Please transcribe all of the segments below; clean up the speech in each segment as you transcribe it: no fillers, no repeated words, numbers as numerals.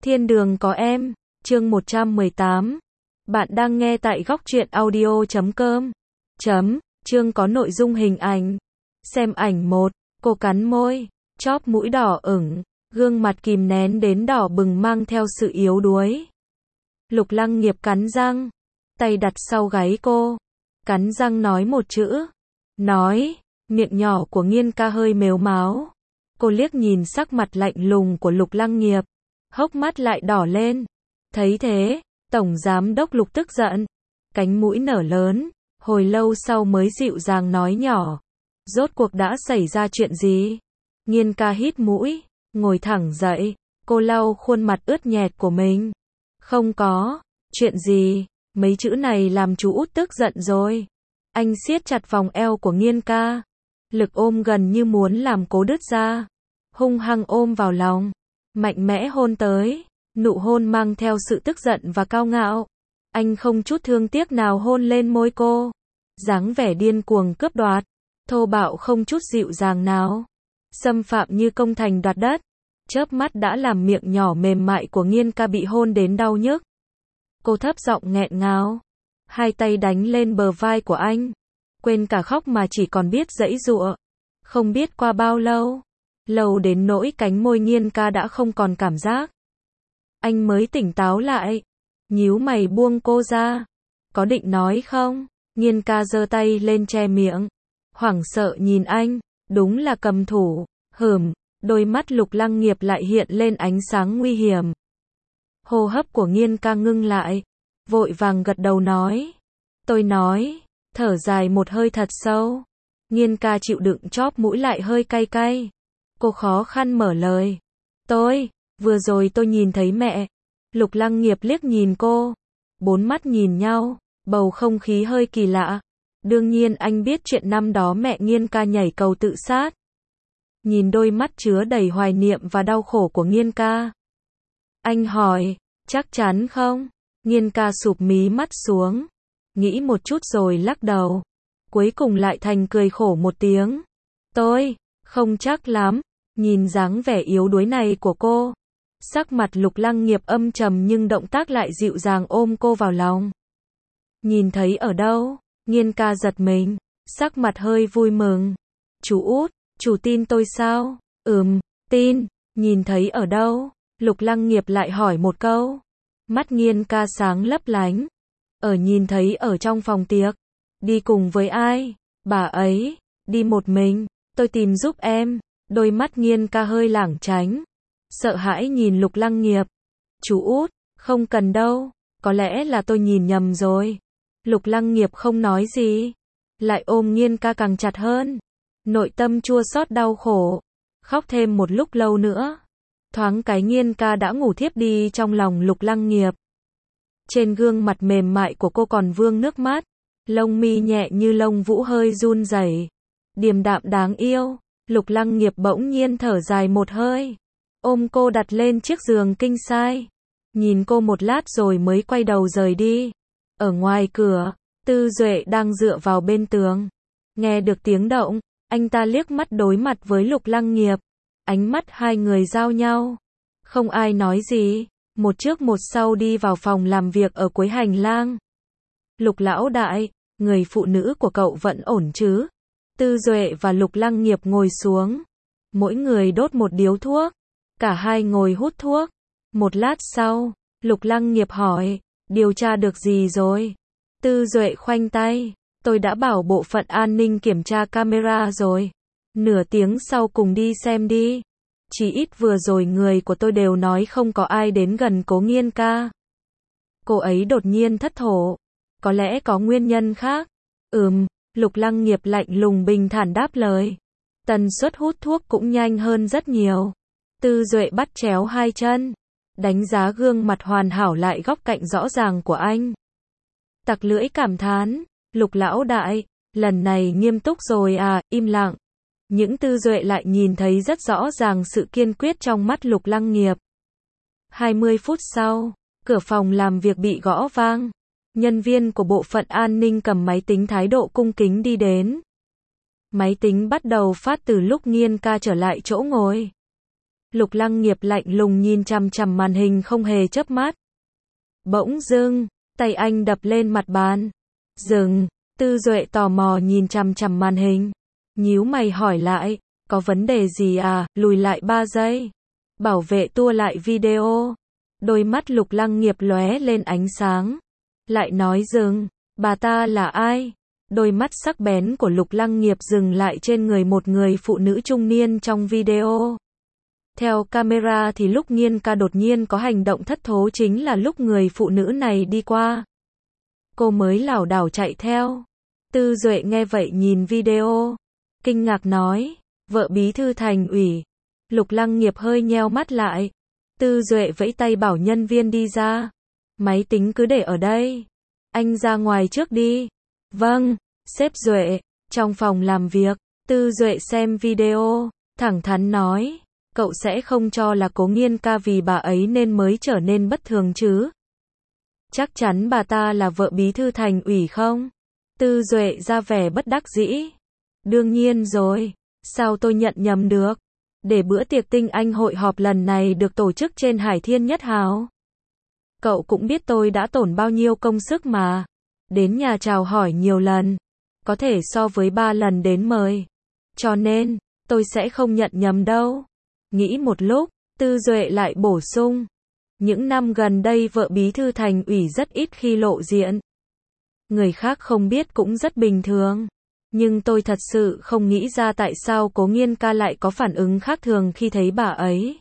Thiên đường có em, chương 118. Bạn đang nghe tại góc truyện audio.com. Chương có nội dung hình ảnh. Xem ảnh 1, cô cắn môi, chóp mũi đỏ ửng, gương mặt kìm nén đến đỏ bừng mang theo sự yếu đuối. Lục Lăng Nghiệp cắn răng, tay đặt sau gáy cô, cắn răng nói một chữ. Nói, miệng nhỏ của Nghiên Ca hơi mếu máo. Cô liếc nhìn sắc mặt lạnh lùng của Lục Lăng Nghiệp, hốc mắt lại đỏ lên. Thấy thế, Tổng Giám đốc Lục tức giận, cánh mũi nở lớn, hồi lâu sau mới dịu dàng nói nhỏ. Rốt cuộc đã xảy ra chuyện gì? Nghiên Ca hít mũi, ngồi thẳng dậy, cô lau khuôn mặt ướt nhẹp của mình. Không có, chuyện gì? Mấy chữ này làm chú Út tức giận rồi. Anh siết chặt vòng eo của Nghiên Ca, lực ôm gần như muốn làm cố đứt ra. Hung hăng ôm vào lòng, mạnh mẽ hôn tới, nụ hôn mang theo sự tức giận và cao ngạo. Anh không chút thương tiếc nào hôn lên môi cô, dáng vẻ điên cuồng cướp đoạt, thô bạo không chút dịu dàng nào, xâm phạm như công thành đoạt đất. Chớp mắt đã làm miệng nhỏ mềm mại của Nghiên Ca bị hôn đến đau nhức. Cô thấp giọng nghẹn ngào, hai tay đánh lên bờ vai của anh, quên cả khóc mà chỉ còn biết giãy giụa. Không biết qua bao lâu, lâu đến nỗi cánh môi Nghiên Ca đã không còn cảm giác. Anh mới tỉnh táo lại, nhíu mày buông cô ra. Có định nói không? Nghiên Ca giơ tay lên che miệng, hoảng sợ nhìn anh, đúng là cầm thủ. Đôi mắt Lục Lăng Nghiệp lại hiện lên ánh sáng nguy hiểm. Hô hấp của Nghiên Ca ngưng lại, vội vàng gật đầu nói. Tôi nói, thở dài một hơi thật sâu. Nghiên Ca chịu đựng chóp mũi lại hơi cay cay. Cô khó khăn mở lời. Vừa rồi tôi nhìn thấy mẹ. Lục Lăng Nghiệp liếc nhìn cô. Bốn mắt nhìn nhau, bầu không khí hơi kỳ lạ. Đương nhiên anh biết chuyện năm đó mẹ Nghiên Ca nhảy cầu tự sát. Nhìn đôi mắt chứa đầy hoài niệm và đau khổ của Nghiên Ca, anh hỏi, chắc chắn không? Nghiên Ca sụp mí mắt xuống, nghĩ một chút rồi lắc đầu. Cuối cùng lại thành cười khổ một tiếng. Tôi không chắc lắm. Nhìn dáng vẻ yếu đuối này của cô, sắc mặt Lục Lăng Nghiệp âm trầm nhưng động tác lại dịu dàng ôm cô vào lòng. Nhìn thấy ở đâu? Nghiên Ca giật mình, sắc mặt hơi vui mừng. Chú Út, chú tin tôi sao? Tin. Nhìn thấy ở đâu? Lục Lăng Nghiệp lại hỏi một câu. Mắt Nghiên Ca sáng lấp lánh. Nhìn thấy ở trong phòng tiệc. Đi cùng với ai? Bà ấy. Đi một mình. Tôi tìm giúp em. Đôi mắt Nghiên Ca hơi lảng tránh, sợ hãi nhìn Lục Lăng Nghiệp. Chú Út, không cần đâu, có lẽ là tôi nhìn nhầm rồi. Lục Lăng Nghiệp không nói gì, lại ôm Nghiên Ca càng chặt hơn. Nội tâm chua xót đau khổ, khóc thêm một lúc lâu nữa. Thoáng cái Nghiên Ca đã ngủ thiếp đi trong lòng Lục Lăng Nghiệp. Trên gương mặt mềm mại của cô còn vương nước mắt, lông mi nhẹ như lông vũ hơi run rẩy, điềm đạm đáng yêu. Lục Lăng Nghiệp bỗng nhiên thở dài một hơi, ôm cô đặt lên chiếc giường king size, nhìn cô một lát rồi mới quay đầu rời đi. Ở ngoài cửa, Tư Duệ đang dựa vào bên tường, nghe được tiếng động, anh ta liếc mắt đối mặt với Lục Lăng Nghiệp, ánh mắt hai người giao nhau, không ai nói gì, một trước một sau đi vào phòng làm việc ở cuối hành lang. Lục lão đại, người phụ nữ của cậu vẫn ổn chứ? Tư Duệ và Lục Lăng Nghiệp ngồi xuống, mỗi người đốt một điếu thuốc, cả hai ngồi hút thuốc. Một lát sau, Lục Lăng Nghiệp hỏi, điều tra được gì rồi? Tư Duệ khoanh tay, tôi đã bảo bộ phận an ninh kiểm tra camera rồi. Nửa tiếng sau cùng đi xem đi. Chỉ ít vừa rồi người của tôi đều nói không có ai đến gần Cố Nghiên Ca. Cô ấy đột nhiên thất thố, có lẽ có nguyên nhân khác. Lục Lăng Nghiệp lạnh lùng bình thản đáp lời. Tần suất hút thuốc cũng nhanh hơn rất nhiều. Tư Duệ bắt chéo hai chân, đánh giá gương mặt hoàn hảo lại góc cạnh rõ ràng của anh. Tặc lưỡi cảm thán, Lục lão đại, lần này nghiêm túc rồi à? Im lặng. Những Tư Duệ lại nhìn thấy rất rõ ràng sự kiên quyết trong mắt Lục Lăng Nghiệp. 20 phút sau, cửa phòng làm việc bị gõ vang. Nhân viên của bộ phận an ninh cầm máy tính thái độ cung kính đi đến. Máy tính bắt đầu phát từ lúc Nghiên Ca trở lại chỗ ngồi. Lục Lăng Nghiệp lạnh lùng nhìn chằm chằm màn hình không hề chớp mắt. Bỗng dưng, tay anh đập lên mặt bàn. Dừng, Tư Duệ tò mò nhìn chằm chằm màn hình. Nhíu mày hỏi lại, có vấn đề gì à, lùi lại 3 giây. Bảo vệ tua lại video. Đôi mắt Lục Lăng Nghiệp lóe lên ánh sáng. Lại nói dừng, bà ta là ai? Đôi mắt sắc bén của Lục Lăng Nghiệp dừng lại trên người một người phụ nữ trung niên trong video. Theo camera thì lúc Nghiên Ca đột nhiên có hành động thất thố chính là lúc người phụ nữ này đi qua. Cô mới lảo đảo chạy theo. Tư Duệ nghe vậy nhìn video, kinh ngạc nói, vợ bí thư thành ủy. Lục Lăng Nghiệp hơi nheo mắt lại. Tư Duệ vẫy tay bảo nhân viên đi ra. Máy tính cứ để ở đây. Anh ra ngoài trước đi. Vâng, sếp Duệ. Trong phòng làm việc, Tư Duệ xem video, thẳng thắn nói, cậu sẽ không cho là Cố Nghiên Ca vì bà ấy nên mới trở nên bất thường chứ? Chắc chắn bà ta là vợ bí thư thành ủy không? Tư Duệ ra vẻ bất đắc dĩ. Đương nhiên rồi, sao tôi nhận nhầm được? Để bữa tiệc tinh anh hội họp lần này được tổ chức trên Hải Thiên Nhất Hào. Cậu cũng biết tôi đã tổn bao nhiêu công sức mà. Đến nhà chào hỏi nhiều lần. Có thể so với 3 lần đến mời. Cho nên, tôi sẽ không nhận nhầm đâu. Nghĩ một lúc, Tư Duệ lại bổ sung. Những năm gần đây vợ bí thư thành ủy rất ít khi lộ diện. Người khác không biết cũng rất bình thường. Nhưng tôi thật sự không nghĩ ra tại sao Cố Nghiên Ca lại có phản ứng khác thường khi thấy bà ấy.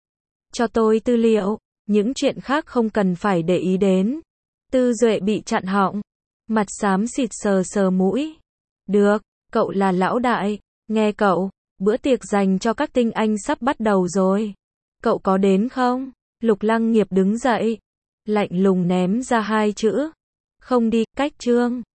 Cho tôi tư liệu, những chuyện khác không cần phải để ý đến. Tư Duệ bị chặn họng, mặt xám xịt sờ sờ mũi. Được, cậu là lão đại, nghe cậu, bữa tiệc dành cho các tinh anh sắp bắt đầu rồi. Cậu có đến không? Lục Lăng Nghiệp đứng dậy, lạnh lùng ném ra 2 chữ. Không đi, cách chương.